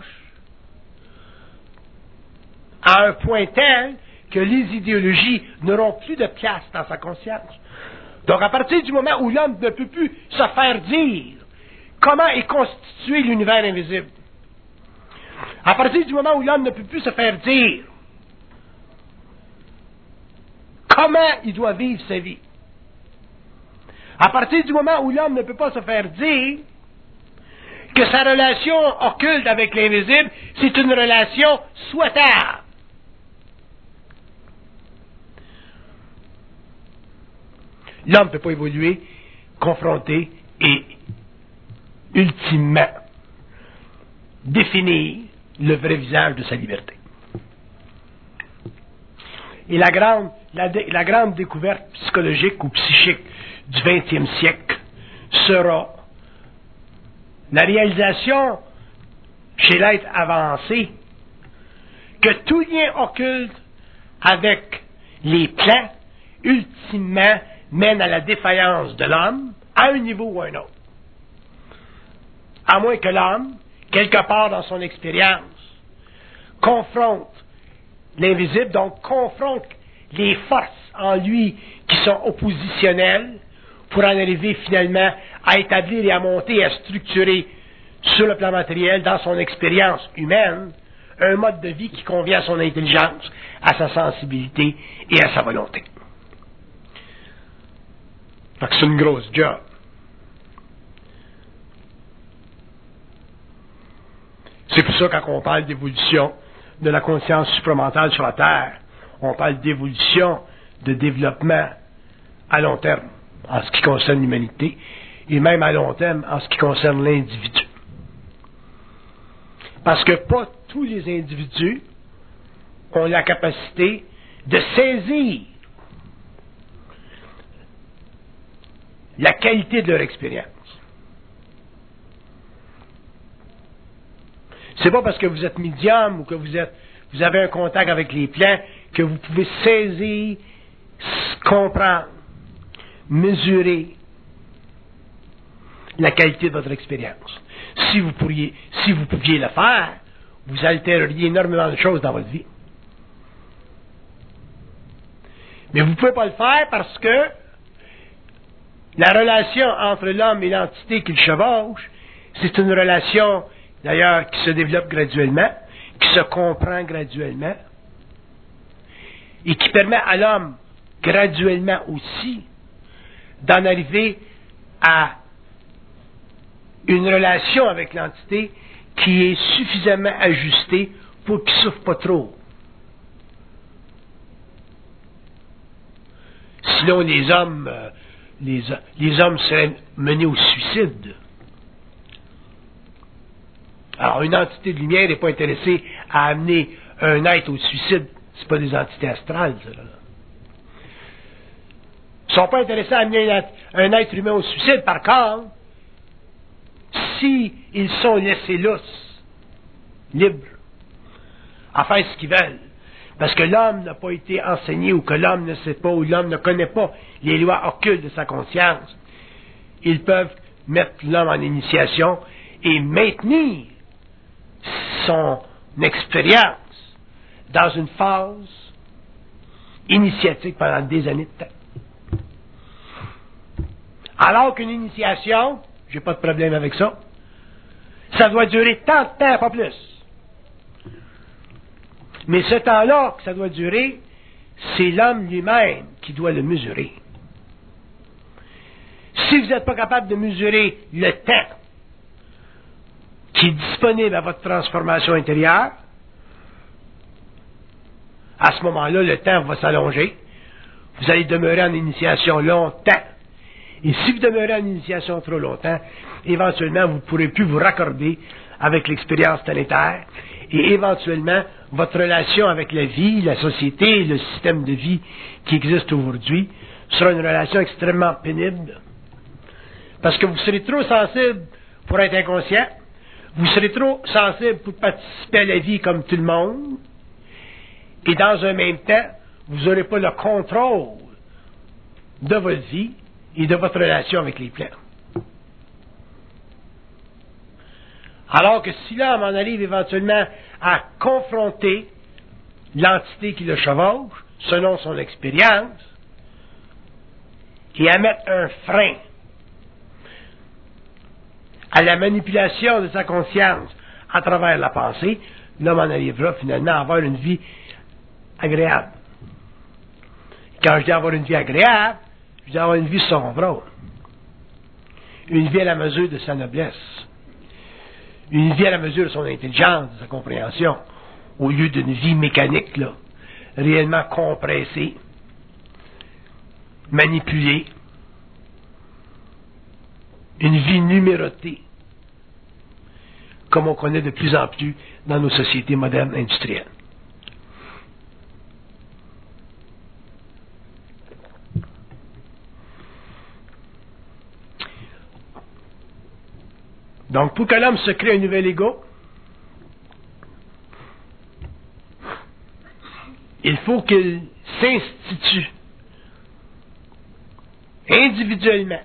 à un point tel que les idéologies n'auront plus de place dans sa conscience. Donc, à partir du moment où l'homme ne peut plus se faire dire comment est constitué l'univers invisible, à partir du moment où l'homme ne peut plus se faire dire comment il doit vivre sa vie, à partir du moment où l'homme ne peut pas se faire dire que sa relation occulte avec l'invisible, c'est une relation souhaitable. L'homme ne peut pas évoluer, confronter et ultimement définir le vrai visage de sa liberté. Et la grande, la, la grande découverte psychologique ou psychique du vingtième siècle sera la réalisation chez l'être avancé que tout lien occulte avec les plans, ultimement, mène à la défaillance de l'homme à un niveau ou à un autre. À moins que l'homme, quelque part dans son expérience, confronte l'invisible, donc confronte les forces en lui qui sont oppositionnelles pour en arriver finalement à établir et à monter et à structurer sur le plan matériel, dans son expérience humaine, un mode de vie qui convient à son intelligence, à sa sensibilité et à sa volonté. Donc c'est une grosse job. C'est pour ça quand on parle d'évolution de la conscience supramentale sur la Terre, on parle d'évolution, de développement à long terme, en ce qui concerne l'humanité, et même à long terme en ce qui concerne l'individu. Parce que pas tous les individus ont la capacité de saisir la qualité de leur expérience. C'est pas parce que vous êtes médium ou que vous êtes, vous avez un contact avec les plans que vous pouvez saisir, comprendre, mesurer la qualité de votre expérience. Si vous pourriez, si vous pouviez le faire, vous altéreriez énormément de choses dans votre vie. Mais vous ne pouvez pas le faire parce que la relation entre l'homme et l'entité qui le chevauche, c'est une relation, d'ailleurs, qui se développe graduellement, qui se comprend graduellement, et qui permet à l'homme, graduellement aussi, d'en arriver à une relation avec l'entité qui est suffisamment ajustée pour qu'il ne souffre pas trop. Sinon, les hommes, les, les hommes seraient menés au suicide. Alors, une entité de lumière n'est pas intéressée à amener un être au suicide. C'est pas des entités astrales, ça, là. Ils ne sont pas intéressés à amener un, un être humain au suicide. Par contre, s'ils sont laissés lousses, libres, à faire ce qu'ils veulent, parce que l'homme n'a pas été enseigné, ou que l'homme ne sait pas, ou l'homme ne connaît pas les lois occultes de sa conscience, ils peuvent mettre l'homme en initiation et maintenir son expérience dans une phase initiatique pendant des années de temps. Alors qu'une initiation, j'ai pas de problème avec ça, ça doit durer tant de temps, pas plus. Mais ce temps-là que ça doit durer, c'est l'homme lui-même qui doit le mesurer. Si vous n'êtes pas capable de mesurer le temps qui est disponible à votre transformation intérieure, à ce moment-là, le temps va s'allonger. Vous allez demeurer en initiation longtemps. Et si vous demeurez en initiation trop longtemps, éventuellement, vous ne pourrez plus vous raccorder avec l'expérience planétaire. Et éventuellement, votre relation avec la vie, la société, le système de vie qui existe aujourd'hui sera une relation extrêmement pénible. Parce que vous serez trop sensible pour être inconscient. Vous serez trop sensible pour participer à la vie comme tout le monde. Et dans un même temps, vous n'aurez pas le contrôle de votre vie et de votre relation avec les plans. Alors que si l'homme en arrive éventuellement à confronter l'entité qui le chevauche, selon son expérience, et à mettre un frein à la manipulation de sa conscience à travers la pensée, l'homme en arrivera finalement à avoir une vie agréable. Quand je dis avoir une vie agréable, je dis avoir une vie sombre. Une vie à la mesure de sa noblesse. Une vie à la mesure de son intelligence, de sa compréhension, au lieu d'une vie mécanique, là, réellement compressée, manipulée, une vie numérotée, comme on connaît de plus en plus dans nos sociétés modernes industrielles. Donc, pour que l'homme se crée un nouvel ego, il faut qu'il s'institue individuellement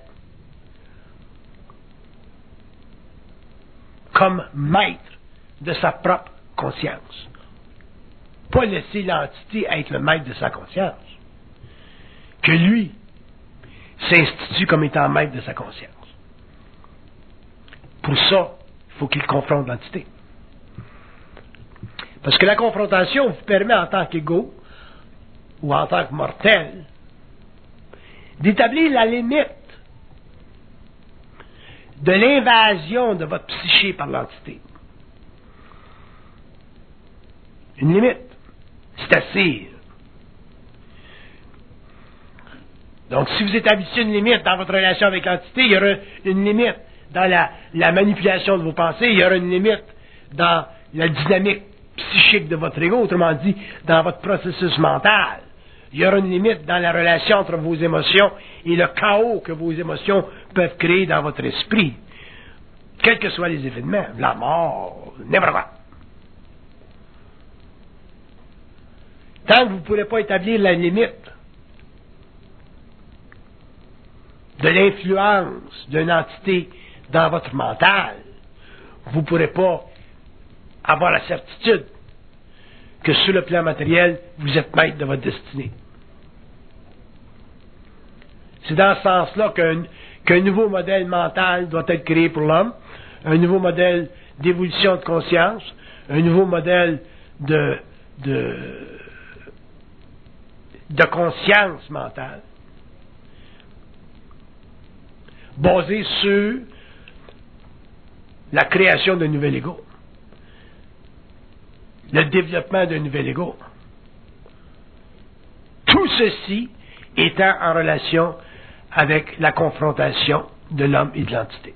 comme maître de sa propre conscience. Pas laisser l'entité être le maître de sa conscience. Que lui s'institue comme étant maître de sa conscience. Pour ça, il faut qu'il confronte l'entité. Parce que la confrontation vous permet en tant qu'égo, ou en tant que mortel, d'établir la limite de l'invasion de votre psyché par l'entité. Une limite. C'est assez. Donc, si vous établissez une limite dans votre relation avec l'entité, il y aura une limite dans la, la manipulation de vos pensées, il y aura une limite dans la dynamique psychique de votre ego, autrement dit, dans votre processus mental. Il y aura une limite dans la relation entre vos émotions et le chaos que vos émotions peuvent créer dans votre esprit. Quels que soient les événements, la mort, n'importe quoi. Tant que vous ne pourrez pas établir la limite de l'influence d'une entité dans votre mental, vous ne pourrez pas avoir la certitude que sur le plan matériel, vous êtes maître de votre destinée. C'est dans ce sens-là qu'un, qu'un nouveau modèle mental doit être créé pour l'homme, un nouveau modèle d'évolution de conscience, un nouveau modèle de, de, de conscience mentale, basé sur la création d'un nouvel ego, le développement d'un nouvel ego. Tout ceci étant en relation avec la confrontation de l'homme et de l'entité.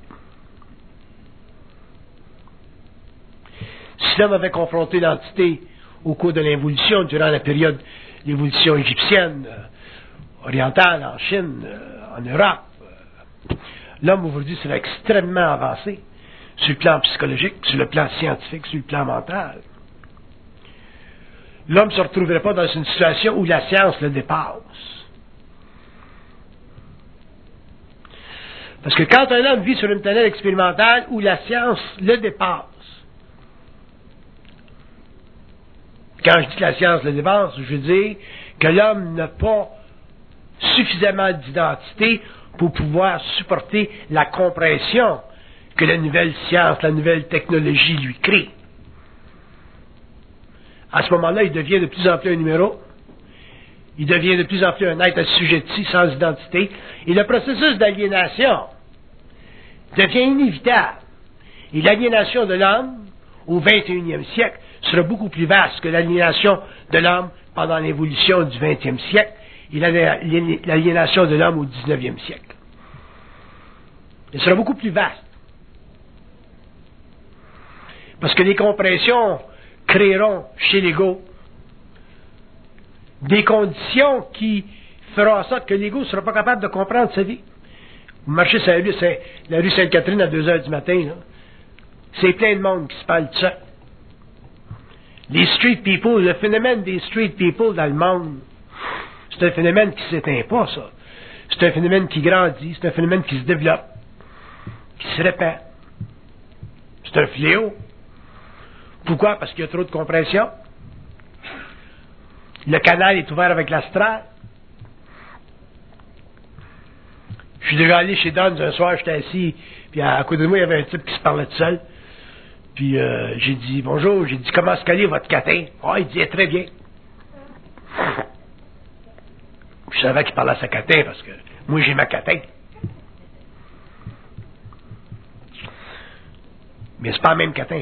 Si l'homme avait confronté l'entité au cours de l'évolution, durant la période de l'évolution égyptienne, euh, orientale, en Chine, euh, en Europe, euh, l'homme aujourd'hui serait extrêmement avancé sur le plan psychologique, sur le plan scientifique, sur le plan mental. L'homme ne se retrouverait pas dans une situation où la science le dépasse. Parce que quand un homme vit sur une planète expérimentale où la science le dépasse, quand je dis que la science le dépasse, je veux dire que l'homme n'a pas suffisamment d'identité pour pouvoir supporter la compression que la nouvelle science, la nouvelle technologie lui crée. À ce moment-là, il devient de plus en plus un numéro. Il devient de plus en plus un être assujetti, sans identité. Et le processus d'aliénation devient inévitable. Et l'aliénation de l'homme, au vingt et unième siècle, sera beaucoup plus vaste que l'aliénation de l'homme pendant l'évolution du vingtième siècle et l'aliénation de l'homme au dix-neuvième siècle. Elle sera beaucoup plus vaste. Parce que les compressions créeront chez l'ego des conditions qui feront en sorte que l'ego ne sera pas capable de comprendre sa vie. Vous marchez sur la rue, Saint, la rue Sainte-Catherine à deux heures du matin, là. C'est plein de monde qui se parle de ça. Les street people, le phénomène des street people dans le monde, c'est un phénomène qui ne s'éteint pas, ça. C'est un phénomène qui grandit, c'est un phénomène qui se développe, qui se répand. C'est un fléau. Pourquoi? Parce qu'il y a trop de compression. Le canal est ouvert avec l'astral. Je suis déjà allé chez Don un soir, j'étais assis, puis à, à côté de moi, il y avait un type qui se parlait tout seul. Puis euh, j'ai dit bonjour, j'ai dit comment se caler votre catin? Ah, oh, il dit très bien. Je savais qu'il parlait à sa catin parce que moi j'ai ma catin. Mais c'est pas le même catin.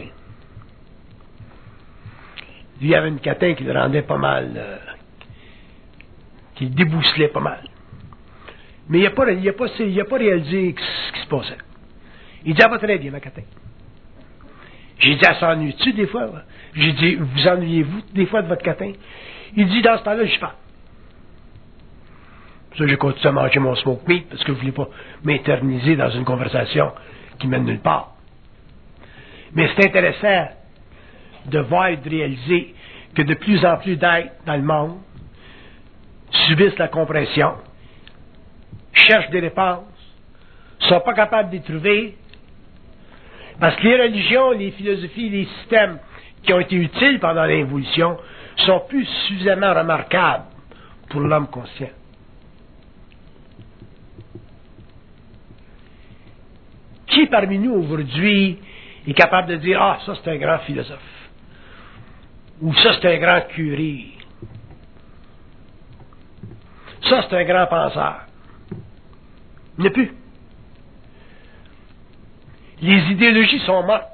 Lui il avait une catin qui le rendait pas mal, euh, qui le débousselait pas mal. Mais il n'a pas, il a pas, il a pas réalisé ce qui se passait. Il dit ah, va très bien ma catin. J'ai dit, elle s'ennuie-tu des fois? J'ai dit, vous ennuyez-vous des fois de votre catin? Il dit, dans ce temps-là, je parle. Ça, j'ai continué à manger mon smoke meat parce que je ne voulais pas m'éterniser dans une conversation qui mène nulle part. Mais c'est intéressant de voir et de réaliser que de plus en plus d'êtres dans le monde subissent la compression, cherchent des réponses, ne sont pas capables de les trouver. Parce que les religions, les philosophies, les systèmes qui ont été utiles pendant l'évolution sont plus suffisamment remarquables pour l'homme conscient. Qui parmi nous aujourd'hui est capable de dire « Ah, ça c'est un grand philosophe » ou « Ça c'est un grand curé » « Ça c'est un grand penseur ». Il n'y en a plus. Les idéologies sont mortes.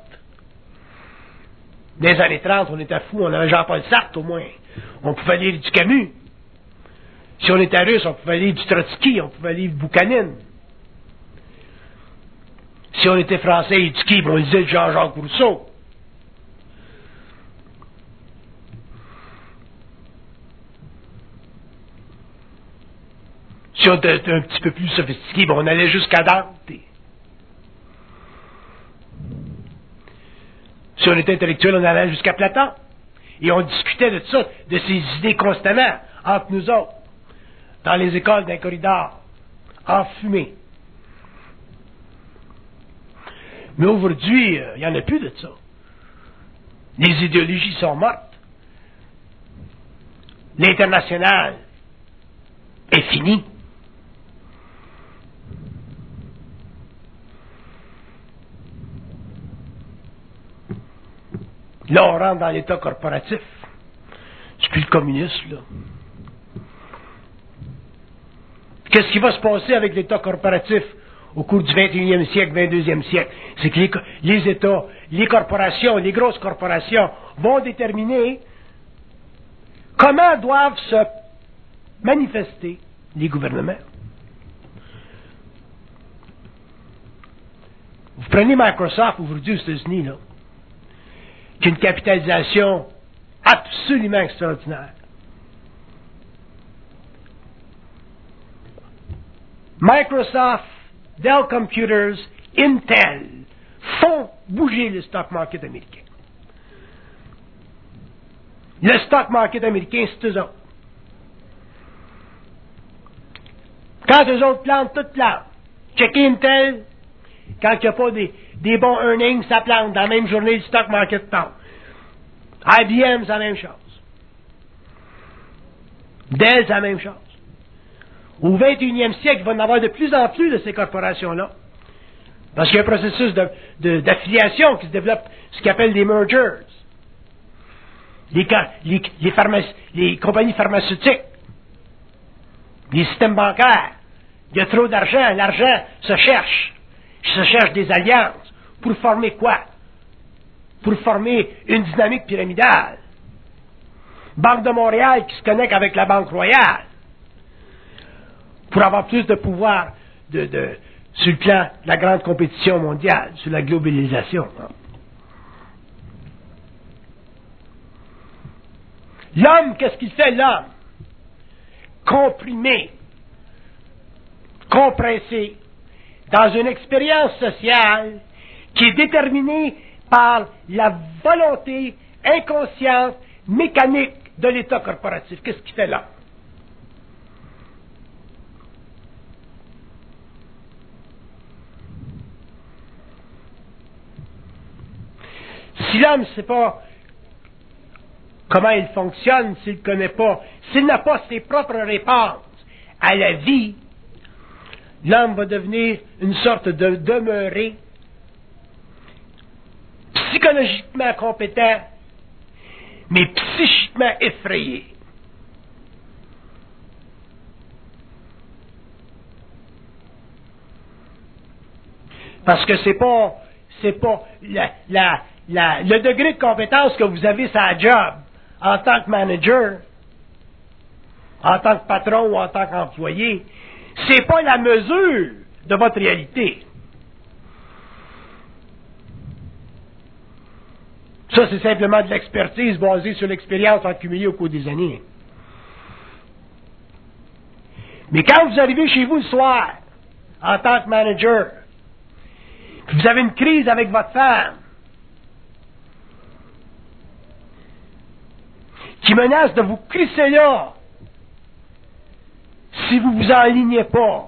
Dans les années trente, on était fous, on avait Jean-Paul Sartre au moins. On pouvait lire du Camus. Si on était russe, on pouvait lire du Trotsky, on pouvait lire du Boukhanine. Si on était français et du Ski, on lisait du Jean-Jacques Rousseau. Si on était un petit peu plus sophistiqué, on allait jusqu'à Dante. Si on était intellectuel, on allait jusqu'à Platon. Et on discutait de ça, de ces idées constamment, entre nous autres, dans les écoles d'un corridor, enfumés. Mais aujourd'hui, il euh, n'y en a plus de ça. Les idéologies sont mortes. L'international est fini. Là, on rentre dans l'État corporatif. C'est plus le communisme, là. Qu'est-ce qui va se passer avec l'État corporatif au cours du vingt et unième siècle, vingt-deuxième siècle? C'est que les, les États, les corporations, les grosses corporations vont déterminer comment doivent se manifester les gouvernements. Vous prenez Microsoft aujourd'hui aux États-Unis, là, qui a une capitalisation absolument extraordinaire. Microsoft, Dell Computers, Intel font bouger le stock market américain. Le stock market américain, c'est eux autres. Quand eux autres plantent, tout plante. Checkez Intel, quand il n'y a pas des, des bons earnings, ça plante. Dans la même journée, le stock market plante. I B M, c'est la même chose. Dell, c'est la même chose. Au vingt et unième siècle, il va y en avoir de plus en plus de ces corporations-là. Parce qu'il y a un processus de, de, d'affiliation qui se développe, ce qu'on appelle des mergers. Les, les, les, pharmacie, les compagnies pharmaceutiques, les systèmes bancaires. Il y a trop d'argent, l'argent se cherche. Il se cherche des alliances. Pour former quoi? Pour former une dynamique pyramidale. Banque de Montréal qui se connecte avec la Banque Royale. Pour avoir plus de pouvoir de, de, sur le plan de la grande compétition mondiale, sur la globalisation. L'homme, qu'est-ce qu'il fait, l'homme? Comprimé, compressé, dans une expérience sociale qui est déterminée par la volonté inconsciente, mécanique de l'État corporatif. Qu'est-ce qu'il fait là? Si l'homme ne sait pas comment il fonctionne, s'il ne connaît pas, s'il n'a pas ses propres réponses à la vie, l'homme va devenir une sorte de demeuré psychologiquement compétent, mais psychiquement effrayé. Parce que c'est pas, c'est pas la, la, la, le degré de compétence que vous avez sur la job en tant que manager, en tant que patron ou en tant qu'employé, c'est pas la mesure de votre réalité. Ça, c'est simplement de l'expertise basée sur l'expérience accumulée au cours des années. Mais quand vous arrivez chez vous le soir, en tant que manager, puis vous avez une crise avec votre femme, qui menace de vous crisser là, si vous vous enlignez pas,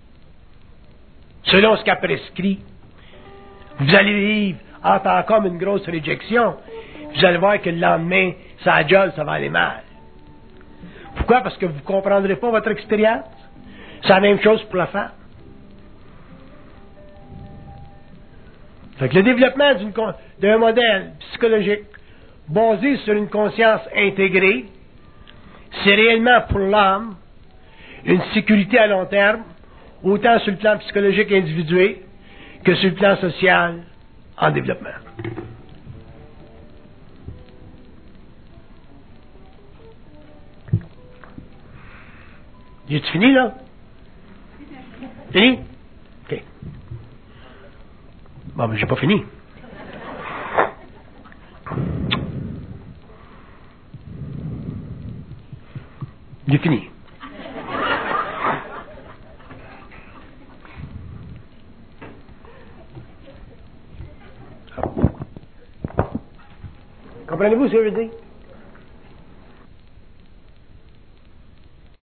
selon ce qu'a prescrit, vous allez vivre en tant qu'homme une grosse réjection. Vous allez voir que le lendemain, ça job, ça va aller mal. Pourquoi? Parce que vous ne comprendrez pas votre expérience. C'est la même chose pour la femme. Fait que le développement d'une, d'un modèle psychologique basé sur une conscience intégrée, c'est réellement pour l'homme une sécurité à long terme, autant sur le plan psychologique individuel que sur le plan social en développement. J'ai-tu fini, là? Fini? OK. Bon, mais j'ai pas fini. J'ai fini. Comprenez-vous ce que je veux dire?